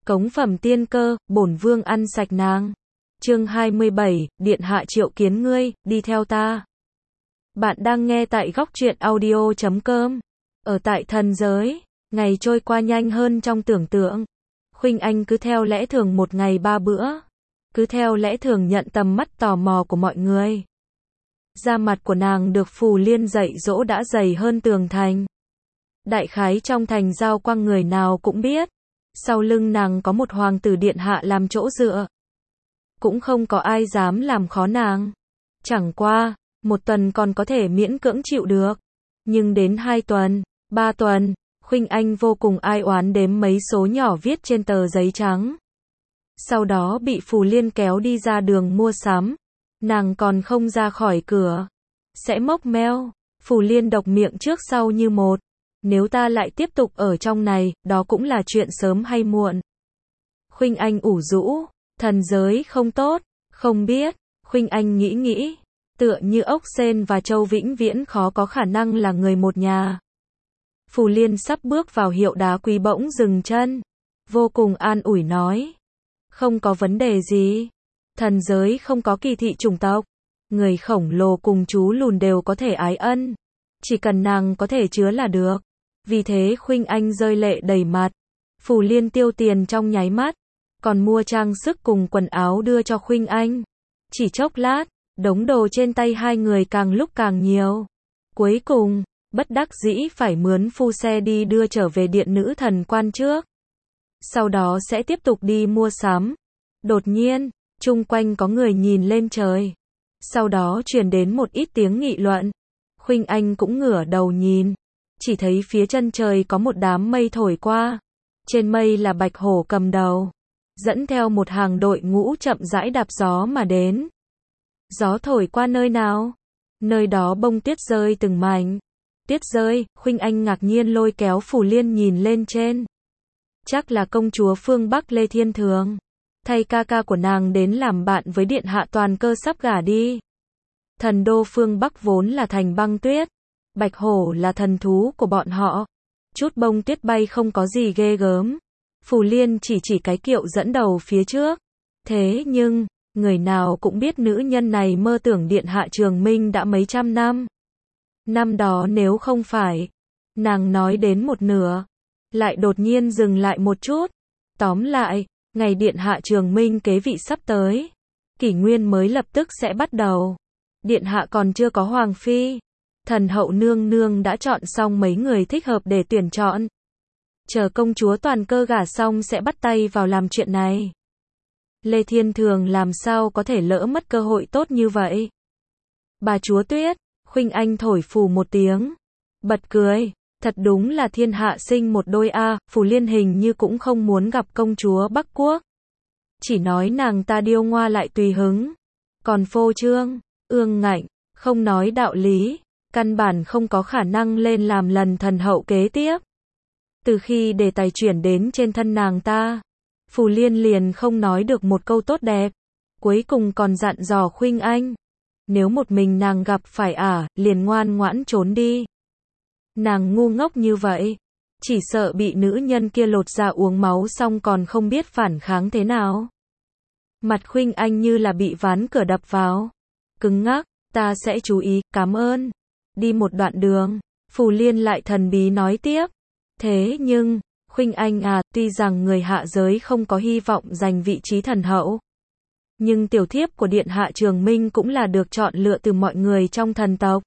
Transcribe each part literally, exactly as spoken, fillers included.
Cống phẩm tiên cơ, bổn vương ăn sạch nàng. Chương hai mươi bảy, điện hạ triệu kiến ngươi, đi theo ta. Bạn đang nghe tại góc truyện audio chấm com. Ở tại thần giới, ngày trôi qua nhanh hơn trong tưởng tượng. Khuynh Anh cứ theo lẽ thường một ngày ba bữa. Cứ theo lẽ thường nhận tầm mắt tò mò của mọi người. Da mặt của nàng được Phù Liên dạy dỗ đã dày hơn tường thành. Đại khái trong thành giao quang người nào cũng biết. Sau lưng nàng có một hoàng tử điện hạ làm chỗ dựa. Cũng không có ai dám làm khó nàng. Chẳng qua, một tuần còn có thể miễn cưỡng chịu được. Nhưng đến hai tuần, ba tuần, Khuynh Anh vô cùng ai oán đếm mấy số nhỏ viết trên tờ giấy trắng. Sau đó bị Phù Liên kéo đi ra đường mua sắm. Nàng còn không ra khỏi cửa. Sẽ mốc meo. Phù Liên độc miệng trước sau như một. Nếu ta lại tiếp tục ở trong này, đó cũng là chuyện sớm hay muộn. Khuynh Anh ủ rũ. Thần giới không tốt. Không biết. Khuynh Anh nghĩ nghĩ. Tựa như ốc sên và Châu vĩnh viễn khó có khả năng là người một nhà. Phù Liên sắp bước vào hiệu đá quý bỗng dừng chân. Vô cùng an ủi nói. Không có vấn đề gì. Thần giới không có kỳ thị chủng tộc. Người khổng lồ cùng chú lùn đều có thể ái ân. Chỉ cần nàng có thể chứa là được. Vì thế Khuynh Anh rơi lệ đầy mặt. Phù Liên tiêu tiền trong nháy mắt. Còn mua trang sức cùng quần áo đưa cho Khuynh Anh. Chỉ chốc lát, đống đồ trên tay hai người càng lúc càng nhiều. Cuối cùng, bất đắc dĩ phải mướn phu xe đi đưa trở về điện nữ thần quan trước. Sau đó sẽ tiếp tục đi mua sắm. Đột nhiên, chung quanh có người nhìn lên trời. Sau đó truyền đến một ít tiếng nghị luận. Khuynh Anh cũng ngửa đầu nhìn. Chỉ thấy phía chân trời có một đám mây thổi qua. Trên mây là bạch hổ cầm đầu. Dẫn theo một hàng đội ngũ chậm rãi đạp gió mà đến. Gió thổi qua nơi nào? Nơi đó bông tuyết rơi từng mảnh. Tuyết rơi, Khuynh Anh ngạc nhiên lôi kéo Phù Liên nhìn lên trên. Chắc là công chúa phương Bắc Lê Thiên Thường. Thay ca ca của nàng đến làm bạn với điện hạ Toàn Cơ sắp gả đi. Thần đô phương Bắc vốn là thành băng tuyết. Bạch hổ là thần thú của bọn họ. Chút bông tuyết bay không có gì ghê gớm. Phù Liên chỉ chỉ cái kiệu dẫn đầu phía trước. Thế nhưng, người nào cũng biết nữ nhân này mơ tưởng điện hạ Trường Minh đã mấy trăm năm. Năm đó nếu không phải, nàng nói đến một nửa, lại đột nhiên dừng lại một chút. Tóm lại, ngày điện hạ Trường Minh kế vị sắp tới. Kỷ nguyên mới lập tức sẽ bắt đầu. Điện hạ còn chưa có hoàng phi. Thần hậu nương nương đã chọn xong mấy người thích hợp để tuyển chọn. Chờ công chúa Toàn Cơ gả xong sẽ bắt tay vào làm chuyện này. Lê Thiên Thường làm sao có thể lỡ mất cơ hội tốt như vậy? Bà chúa Tuyết, Khuynh Anh thổi phù một tiếng. Bật cười, thật đúng là thiên hạ sinh một đôi a. Phù Liên hình như cũng không muốn gặp công chúa Bắc Quốc. Chỉ nói nàng ta điêu ngoa lại tùy hứng. Còn phô trương, ương ngạnh, không nói đạo lý. Căn bản không có khả năng lên làm lần thần hậu kế tiếp. Từ khi đề tài chuyển đến trên thân nàng ta, Phù Liên liền không nói được một câu tốt đẹp. Cuối cùng còn dặn dò Khuynh Anh. Nếu một mình nàng gặp phải ả, liền ngoan ngoãn trốn đi. Nàng ngu ngốc như vậy. Chỉ sợ bị nữ nhân kia lột da uống máu xong còn không biết phản kháng thế nào. Mặt Khuynh Anh như là bị ván cửa đập vào. Cứng ngắc, ta sẽ chú ý, cảm ơn. Đi một đoạn đường, Phù Liên lại thần bí nói tiếp. Thế nhưng, Khuynh Anh à, tuy rằng người hạ giới không có hy vọng giành vị trí thần hậu. Nhưng tiểu thiếp của điện hạ Trường Minh cũng là được chọn lựa từ mọi người trong thần tộc.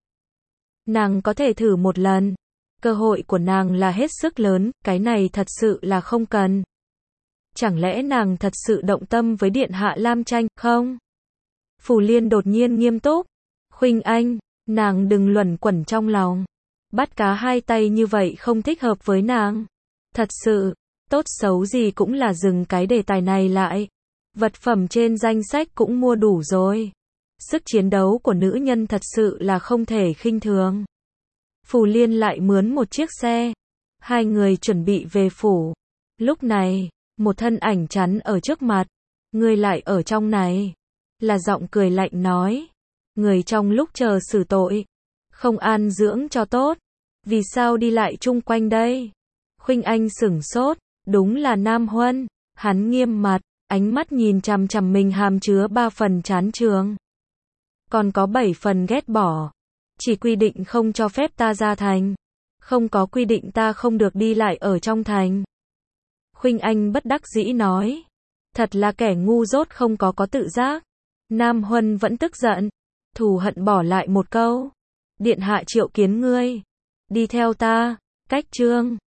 Nàng có thể thử một lần. Cơ hội của nàng là hết sức lớn, cái này thật sự là không cần. Chẳng lẽ nàng thật sự động tâm với điện hạ Lam Tranh, không? Phù Liên đột nhiên nghiêm túc. Khuynh Anh, nàng đừng luẩn quẩn trong lòng. Bắt cá hai tay như vậy không thích hợp với nàng. Thật sự, tốt xấu gì cũng là dừng cái đề tài này lại. Vật phẩm trên danh sách cũng mua đủ rồi. Sức chiến đấu của nữ nhân thật sự là không thể khinh thường. Phù Liên lại mướn một chiếc xe. Hai người chuẩn bị về phủ. Lúc này, một thân ảnh chắn ở trước mặt. Người lại ở trong này. Là giọng cười lạnh nói. Người trong lúc chờ xử tội. Không an dưỡng cho tốt. Vì sao đi lại chung quanh đây? Khuynh Anh sửng sốt. Đúng là Nam Huân. Hắn nghiêm mặt, ánh mắt nhìn chằm chằm mình hàm chứa ba phần chán chường. Còn có bảy phần ghét bỏ. Chỉ quy định không cho phép ta ra thành. Không có quy định ta không được đi lại ở trong thành. Khuynh Anh bất đắc dĩ nói. Thật là kẻ ngu dốt không có có tự giác. Nam Huân vẫn tức giận. Thù hận bỏ lại một câu. Điện hạ triệu kiến ngươi. Đi theo ta. Cách chương.